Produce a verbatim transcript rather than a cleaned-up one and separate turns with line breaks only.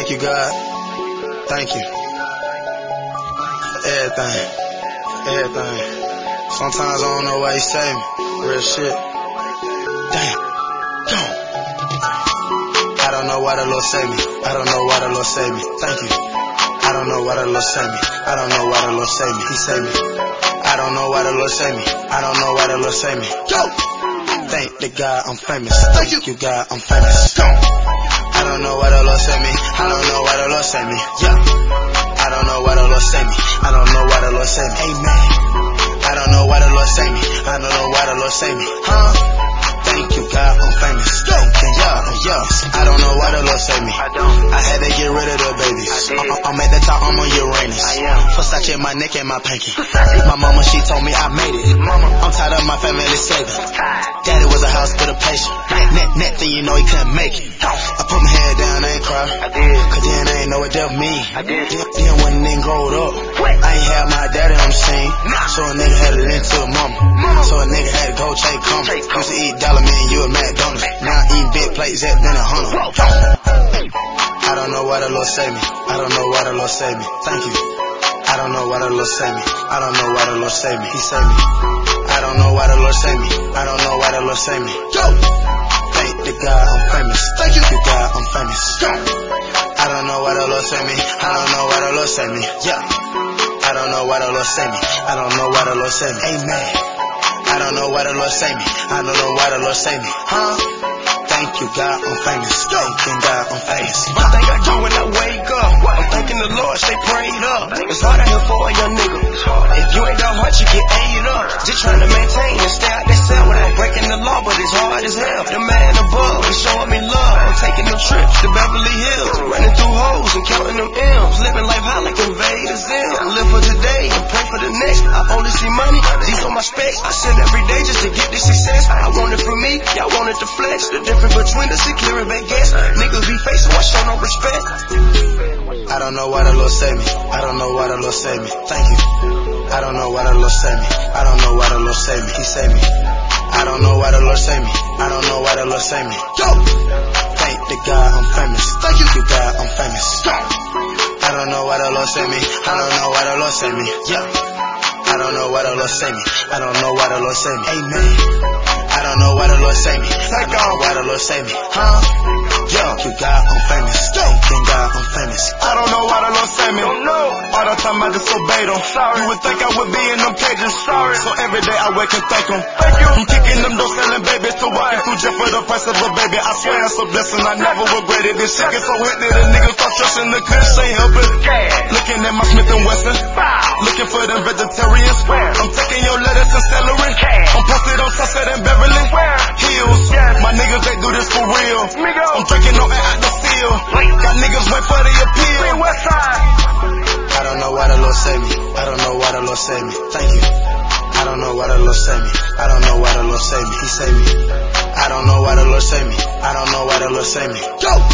Thank you, God. Thank you. For everything. Everything. Sometimes I don't know why you save me. Real shit. Damn. Go. I don't know why the Lord saved me. I don't know why the Lord saved me. Thank you. I don't know why the Lord saved me. I don't know why the Lord saved me. He saved me. I don't know why the Lord saved me. I don't know why the Lord saved me. Go. Thank the God I'm famous. Thank you, God I'm famous. Go. I don't know why the Lord saved me. I don't know why the Lord saved me. Yeah. I don't know why the Lord saved me. I don't know why the Lord saved me. Amen. I don't know why the Lord saved me. I don't know why the Lord saved me. Huh? Thank you, God I'm famous. Go. Yeah, yeah. I don't know why the Lord saved me. I don't. I had to get rid of the babies. I I'm at the top, I'm on Uranus. I am. Versace my neck and my pinky. My mama, she told me I made it. Mama. I'm tired of my family saving. Daddy was a house with a patient. Net, net, then you know he couldn't make it. I put my head down, I ain't cry. I did. Cause then I ain't know what that mean. I did. Then, then when a nigga growed up, I ain't had my daddy on the scene. So a nigga had to lend to a mama. So a nigga had to go take come. Used to eat dollar man, you at McDonald's. Now I eat big plates at been a hundred. I don't know why the Lord saved me. I don't know why the Lord saved me. Thank you. I don't know why the Lord saved me. I don't know why the Lord saved me. He saved me. I don't know why the Lord saved me. I don't know why the Lord saved me. Go. Thank the God I'm famous. Thank you, God I'm famous. Go. I don't know why the Lord saved me. I don't know why the Lord saved me. Yeah. I don't know why the Lord saved me. I don't know why the Lord saved me. Amen. I don't know why the Lord saved me. I don't know why the Lord saved me. Huh? Thank you, God I'm famous. Thank you, God I'm famous.
One thing I do when I wake up, I'm thanking the Lord, stay prayed up. It's hard out here for a young nigga. If you ain't got heart, you get ate up. Just trying to maintain and stay out that cell without breaking the law, but it's hard as hell. The man above is showing me love. I'm taking them trips to Beverly Hills, running through hoes and counting them M's, living life high like invaders in. I live for today and pray for the next. I only see money, these on my specs. I sin every day just to get this success. I want it from me, y'all want it to flex. The difference between us is clear and back gas. Niggas be fake, so I show no respect.
I don't know why the Lord saved me. I don't know why the Lord saved me. Thank you. I don't know why the Lord saved me. I don't know why the Lord saved me. He saved me. I don't know why the Lord saved me. I don't know why the Lord saved me. Go. Thank the God I'm famous. Thank you, God I'm famous. Go. I don't know why the Lord saved me. I don't know why the Lord saved me. Yeah. I don't know why the Lord saved me. I don't know why the Lord saved me. Amen. I don't know why the Lord saved me. I don't know why the Lord saved me. Huh? Yo, you God I'm famous. Thank you, God I'm famous.
I don't know why the Lord saved me. Don't know. All the time I disobeyed him. Sorry. You would think I would be in them cages. Sorry. So every day I wake and thank him. Thank you. I'm kicking them doors, selling babies to walking through jail for the price of a baby. I swear it's a blessing. I never regret it. This shit gets so hit that a nigga start stressing the kush ain't helping. Looking at my Smith and Wesson. Looking for them vegetarians. I'm taking your lettuce and celery. I'm posted on Sunset and Beverly Hills. My niggas, they do this for real. I'm drinking no air out the seal. Got niggas wait for the appeal.
I don't know why the Lord saved me. I don't know why the Lord saved me. Thank you. I don't know why the Lord saved me. I don't know why the Lord saved me. He saved me. I don't know why the Lord saved me. I don't know why the Lord saved me. Go.